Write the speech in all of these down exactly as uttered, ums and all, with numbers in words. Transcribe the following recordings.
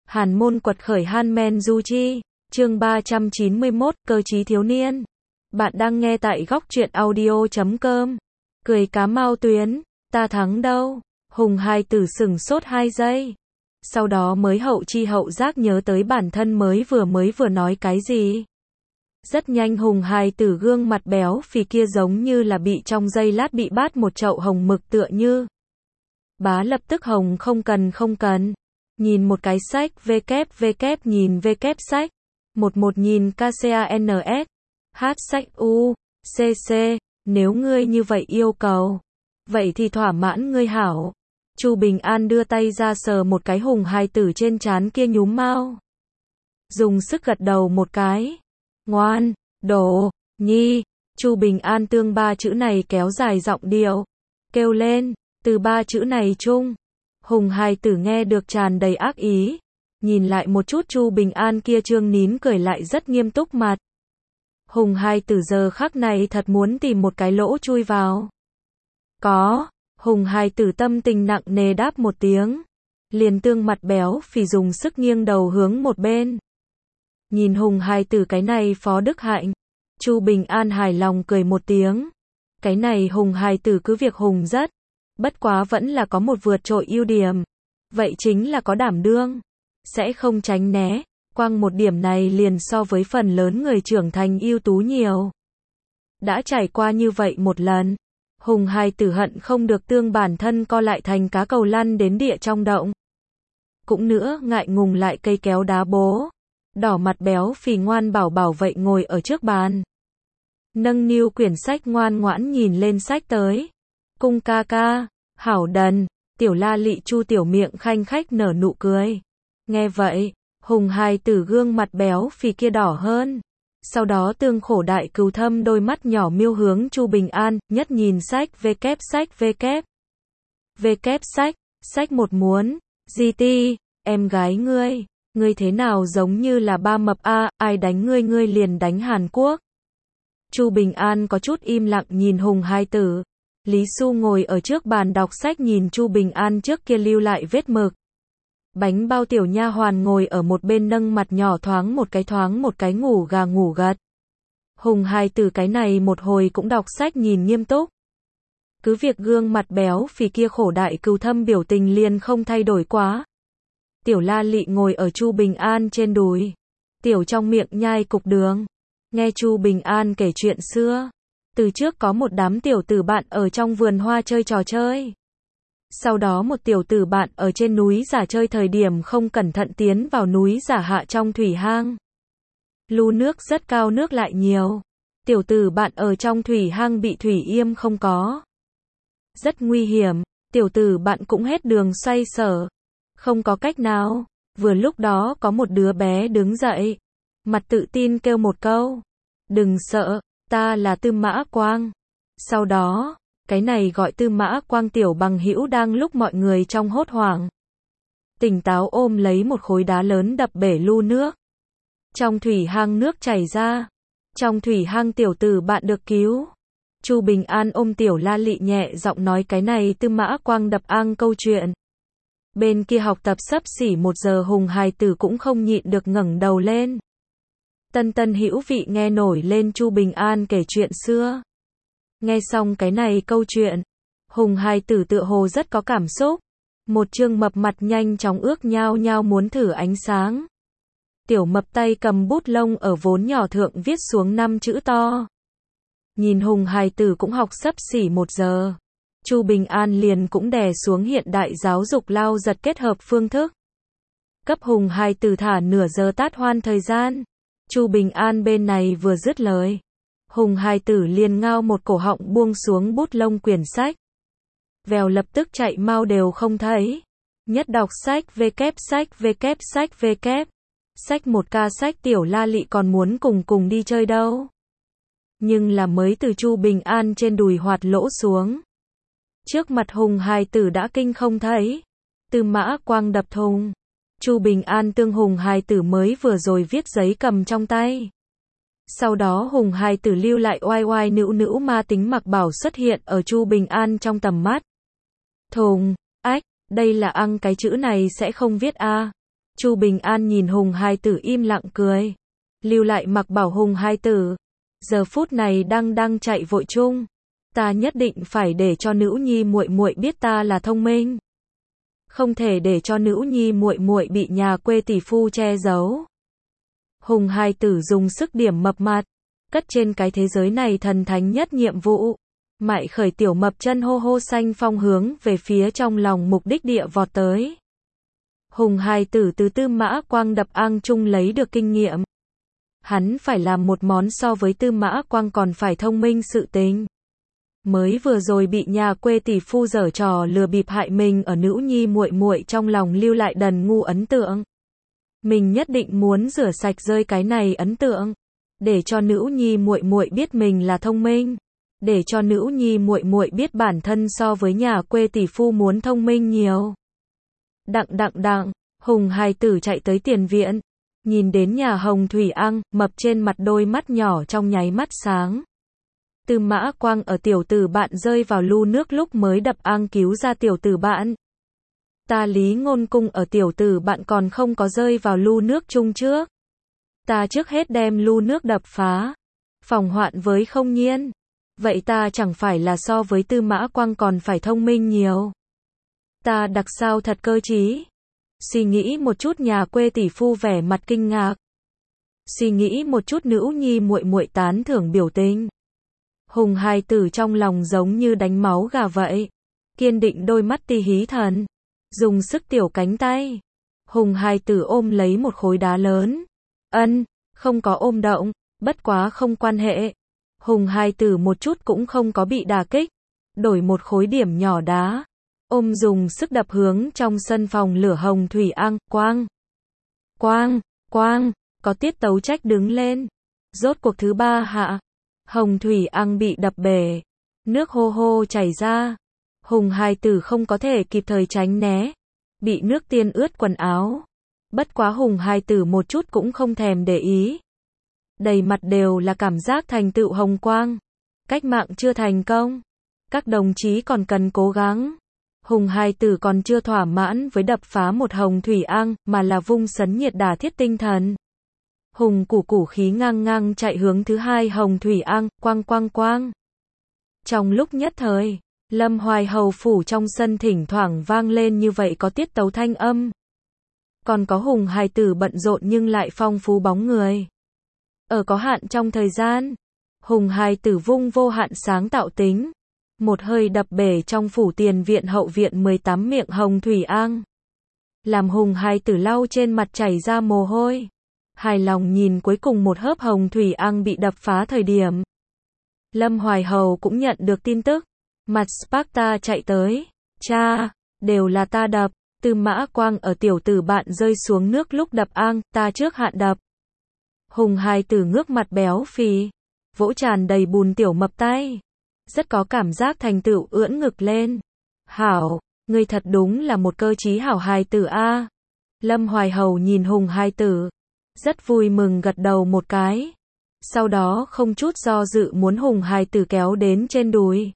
Hàn môn quật khởi Hanmen Du Chi, chương ba trăm chín mươi mốt, cơ trí thiếu niên. Bạn đang nghe tại góc truyện audio chấm com. Cười cá mao tuyến, ta thắng đâu? Hùng hai tử sửng sốt hai giây. Sau đó mới hậu chi hậu giác nhớ tới bản thân mới vừa mới vừa nói cái gì. Rất nhanh Hùng hai tử gương mặt béo phì kia giống như là bị trong giây lát bị bát một chậu hồng mực tựa như. Bá lập tức hồng không cần không cần. Nhìn một cái sách, www nhìn www sách. một một nhìn KCANS. Hát sách U, CC, nếu ngươi như vậy yêu cầu. Vậy thì thỏa mãn ngươi hảo. Chu Bình An đưa tay ra sờ một cái Hùng hai tử trên trán kia nhúm mao. Dùng sức gật đầu một cái. Ngoan, đổ, nhi. Chu Bình An tương ba chữ này kéo dài giọng điệu. Kêu lên, từ ba chữ này chung. Hùng hai tử nghe được tràn đầy ác ý. Nhìn lại một chút Chu Bình An kia trương nín cười lại rất nghiêm túc mặt. Hùng hai tử giờ khắc này thật muốn tìm một cái lỗ chui vào. Có, Hùng hai tử tâm tình nặng nề đáp một tiếng. Liền tương mặt béo phì dùng sức nghiêng đầu hướng một bên. Nhìn Hùng hai tử cái này Phó Đức Hạnh. Chu Bình An hài lòng cười một tiếng. Cái này Hùng hai tử cứ việc hùng rất. Bất quá vẫn là có một vượt trội ưu điểm. Vậy chính là có đảm đương. Sẽ không tránh né. Quang một điểm này liền so với phần lớn người trưởng thành ưu tú nhiều. Đã trải qua như vậy một lần. Hùng hai tử hận không được tương bản thân co lại thành cá cầu lăn đến địa trong động. Cũng nữa ngại ngùng lại cây kéo đá bố. Đỏ mặt béo phì ngoan bảo bảo vậy ngồi ở trước bàn. Nâng niu quyển sách ngoan ngoãn nhìn lên sách tới. Cung ca ca, hảo đần, tiểu la lị Chu tiểu miệng khanh khách nở nụ cười. Nghe vậy, Hùng hai tử gương mặt béo phì kia đỏ hơn. Sau đó tương khổ đại cừu thâm đôi mắt nhỏ miêu hướng Chu Bình An, nhất nhìn sách www sách www. Www sách, sách một muốn, gi ti, em gái ngươi, ngươi thế nào giống như là ba mập a, ai đánh ngươi ngươi liền đánh Hàn Quốc. Chu Bình An có chút im lặng nhìn Hùng hai tử. Lý Xu ngồi ở trước bàn đọc sách nhìn Chu Bình An trước kia lưu lại vết mực. Bánh bao tiểu nha hoàn ngồi ở một bên nâng mặt nhỏ thoáng một cái thoáng một cái ngủ gà ngủ gật. Hùng hai tử cái này một hồi cũng đọc sách nhìn nghiêm túc. Cứ việc gương mặt béo phì kia khổ đại cừu thâm biểu tình liền không thay đổi quá. Tiểu la lị ngồi ở Chu Bình An trên đùi. Tiểu trong miệng nhai cục đường. Nghe Chu Bình An kể chuyện xưa. Từ trước có một đám tiểu tử bạn ở trong vườn hoa chơi trò chơi. Sau đó một tiểu tử bạn ở trên núi giả chơi thời điểm không cẩn thận tiến vào núi giả hạ trong thủy hang. Lu nước rất cao nước lại nhiều. Tiểu tử bạn ở trong thủy hang bị thủy yêm không có. Rất nguy hiểm, tiểu tử bạn cũng hết đường xoay sở. Không có cách nào, vừa lúc đó có một đứa bé đứng dậy. Mặt tự tin kêu một câu. Đừng sợ, ta là Tư Mã Quang. Sau đó, cái này gọi Tư Mã Quang tiểu bằng hữu đang lúc mọi người trong hốt hoảng. Tỉnh táo ôm lấy một khối đá lớn đập bể lu nước. Trong thủy hang nước chảy ra. Trong thủy hang tiểu tử bạn được cứu. Chu Bình An ôm tiểu la lị nhẹ giọng nói cái này Tư Mã Quang đập ang câu chuyện. Bên kia học tập sắp xỉ một giờ Hùng hai tử cũng không nhịn được ngẩng đầu lên. Tân tân hữu vị nghe nổi lên Chu Bình An kể chuyện xưa. Nghe xong cái này câu chuyện, Hùng hai tử tựa hồ rất có cảm xúc. Một trương mập mặt nhanh chóng ước nhao nhao muốn thử ánh sáng. Tiểu mập tay cầm bút lông ở vốn nhỏ thượng viết xuống năm chữ to. Nhìn Hùng hai tử cũng học sắp xỉ một giờ. Chu Bình An liền cũng đè xuống hiện đại giáo dục lao giật kết hợp phương thức. Cấp Hùng hai tử thả nửa giờ tát hoan thời gian. Chu Bình An bên này vừa dứt lời. Hùng hai tử liền ngao một cổ họng buông xuống bút lông quyển sách. Vèo lập tức chạy mau đều không thấy. Nhất đọc sách www sách www sách www. Sách một ca sách tiểu la lị còn muốn cùng cùng đi chơi đâu. Nhưng là mới từ Chu Bình An trên đùi hoạt lỗ xuống. Trước mặt Hùng hai tử đã kinh không thấy. Tư Mã Quang đập thùng. Chu Bình An tương Hùng hai tử mới vừa rồi viết giấy cầm trong tay. Sau đó Hùng hai tử lưu lại oai oai nữu nữu ma tính mặc bảo xuất hiện ở Chu Bình An trong tầm mắt. Thùng, ách, đây là ăn cái chữ này sẽ không viết a. Chu Bình An nhìn Hùng Hai Tử im lặng cười. Lưu lại mặc bảo Hùng Hai Tử. Giờ phút này đang đang chạy vội chung. Ta nhất định phải để cho nữ nhi muội muội biết ta là thông minh. Không thể để cho nữ nhi muội muội bị nhà quê tỷ phu che giấu. Hùng Hai Tử dùng sức điểm mập mặt. Cất trên cái thế giới này thần thánh nhất nhiệm vụ. Mại khởi tiểu mập chân hô hô xanh phong hướng về phía trong lòng mục đích địa vọt tới. Hùng Hai Tử từ Tư Mã Quang đập ang chung lấy được kinh nghiệm. Hắn phải làm một món so với Tư Mã Quang còn phải thông minh sự tình. Mới vừa rồi bị nhà quê tỷ phu giở trò lừa bịp hại mình ở nữ nhi muội muội trong lòng lưu lại đần ngu ấn tượng. Mình nhất định muốn rửa sạch rơi cái này ấn tượng, để cho nữ nhi muội muội biết mình là thông minh, để cho nữ nhi muội muội biết bản thân so với nhà quê tỷ phu muốn thông minh nhiều. Đặng đặng đặng, Hùng Hai Tử chạy tới tiền viện, nhìn đến nhà Hồng Thủy Ang, mập trên mặt đôi mắt nhỏ trong nháy mắt sáng. Tư Mã Quang ở tiểu tử bạn rơi vào lu nước lúc mới đập ang cứu ra tiểu tử bạn. Ta Lý Ngôn Cung ở tiểu tử bạn còn không có rơi vào lu nước chung trước. Ta trước hết đem lu nước đập phá, phòng hoạn với không nhiên. Vậy ta chẳng phải là so với Tư Mã Quang còn phải thông minh nhiều. Ta đặc sao thật cơ trí. Suy nghĩ một chút nhà quê tỷ phu vẻ mặt kinh ngạc. Suy nghĩ một chút nữ nhi muội muội tán thưởng biểu tình. Hùng Hai Tử trong lòng giống như đánh máu gà vậy. Kiên định đôi mắt ti hí thần. Dùng sức tiểu cánh tay. Hùng Hai Tử ôm lấy một khối đá lớn. Ân, không có ôm động, bất quá không quan hệ. Hùng Hai Tử một chút cũng không có bị đả kích. Đổi một khối điểm nhỏ đá. Ôm dùng sức đập hướng trong sân phòng lửa Hồng Thủy Ang, quang. Quang, quang, có tiết tấu trách đứng lên. Rốt cuộc thứ ba hạ. Hồng Thủy Ang bị đập bể. Nước hô hô chảy ra. Hùng Hai Tử không có thể kịp thời tránh né. Bị nước tiên ướt quần áo. Bất quá Hùng Hai Tử một chút cũng không thèm để ý. Đầy mặt đều là cảm giác thành tựu hồng quang. Cách mạng chưa thành công. Các đồng chí còn cần cố gắng. Hùng Hai Tử còn chưa thỏa mãn với đập phá một Hồng Thủy Ang, mà là vung sấn nhiệt đả thiết tinh thần. Hùng củ củ khí ngang ngang chạy hướng thứ hai Hồng Thủy Ang, quang quang quang. Trong lúc nhất thời, Lâm Hoài Hầu phủ trong sân thỉnh thoảng vang lên như vậy có tiết tấu thanh âm. Còn có Hùng Hai Tử bận rộn nhưng lại phong phú bóng người. Ở có hạn trong thời gian, Hùng Hai Tử vung vô hạn sáng tạo tính. Một hơi đập bể trong phủ tiền viện hậu viện mười tám miệng Hồng Thủy Ang. Làm Hùng Hai Tử lau trên mặt chảy ra mồ hôi. Hài lòng nhìn cuối cùng một hớp Hồng Thủy Ang bị đập phá thời điểm. Lâm Hoài Hầu cũng nhận được tin tức. Mặt Sparta chạy tới. Cha, đều là ta đập. Tư Mã Quang ở tiểu tử bạn rơi xuống nước lúc đập ang, ta trước hạn đập. Hùng Hai Tử ngước mặt béo phì. Vỗ tràn đầy bùn tiểu mập tay. Rất có cảm giác thành tựu ưỡn ngực lên. Hảo, ngươi thật đúng là một cơ trí hảo Hai Tử a. Lâm Hoài Hầu nhìn Hùng Hai Tử. Rất vui mừng gật đầu một cái. Sau đó không chút do dự muốn Hùng Hai Tử kéo đến trên đùi.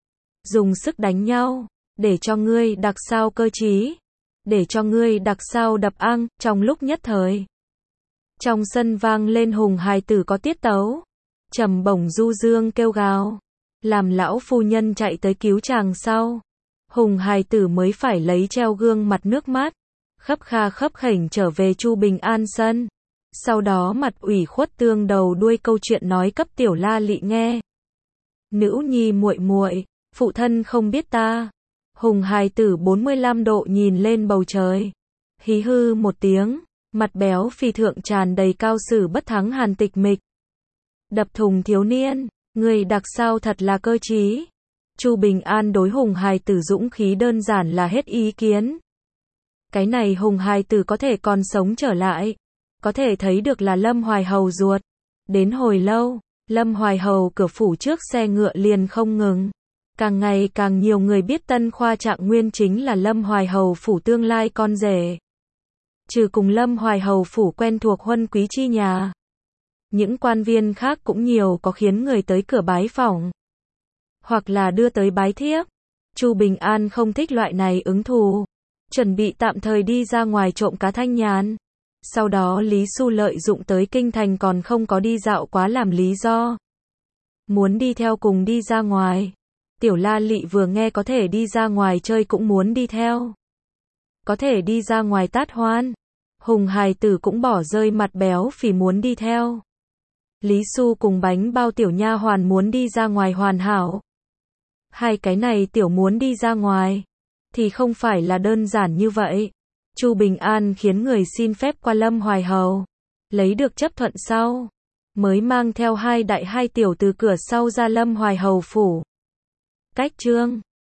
Dùng sức đánh nhau. Để cho ngươi đặc sao cơ trí. Để cho ngươi đặc sao đập ang, trong lúc nhất thời. Trong sân vang lên Hùng Hai Tử có tiết tấu. Trầm bổng du dương kêu gào. Làm lão phu nhân chạy tới cứu chàng sau. Hùng Hai Tử mới phải lấy treo gương mặt nước mắt. Khấp kha khấp khểnh trở về Chu Bình An sân. Sau đó mặt ủy khuất tương đầu đuôi câu chuyện nói cấp tiểu La Lị nghe. Nữ nhi muội muội, phụ thân không biết ta. Hùng Hai Tử bốn mươi lăm độ nhìn lên bầu trời. Hí hư một tiếng, mặt béo phì thượng tràn đầy cao sử bất thắng hàn tịch mịch. Đập thùng thiếu niên, người đặc sao thật là cơ trí. Chu Bình An đối Hùng Hai Tử dũng khí đơn giản là hết ý kiến. Cái này Hùng Hai Tử có thể còn sống trở lại. Có thể thấy được là Lâm Hoài Hầu ruột. Đến hồi lâu, Lâm Hoài Hầu cửa phủ trước xe ngựa liền không ngừng. Càng ngày càng nhiều người biết Tân Khoa Trạng Nguyên chính là Lâm Hoài Hầu phủ tương lai con rể. Trừ cùng Lâm Hoài Hầu phủ quen thuộc huân quý chi nhà. Những quan viên khác cũng nhiều có khiến người tới cửa bái phỏng. Hoặc là đưa tới bái thiếp. Chu Bình An không thích loại này ứng thù. chuẩn bị tạm thời đi ra ngoài trộm cá thanh nhàn. Sau đó Lý Xu lợi dụng tới kinh thành còn không có đi dạo quá làm lý do. Muốn đi theo cùng đi ra ngoài. Tiểu La Lị vừa nghe có thể đi ra ngoài chơi cũng muốn đi theo. Có thể đi ra ngoài tát hoan. Hùng hài tử cũng bỏ rơi mặt béo phì muốn đi theo. Lý Xu cùng bánh bao tiểu nha hoàn muốn đi ra ngoài hoàn hảo. Hai cái này tiểu muốn đi ra ngoài. Thì không phải là đơn giản như vậy. Chu Bình An khiến người xin phép qua Lâm Hoài Hầu. Lấy được chấp thuận sau. Mới mang theo hai đại hai tiểu từ cửa sau ra Lâm Hoài Hầu phủ. Cách chương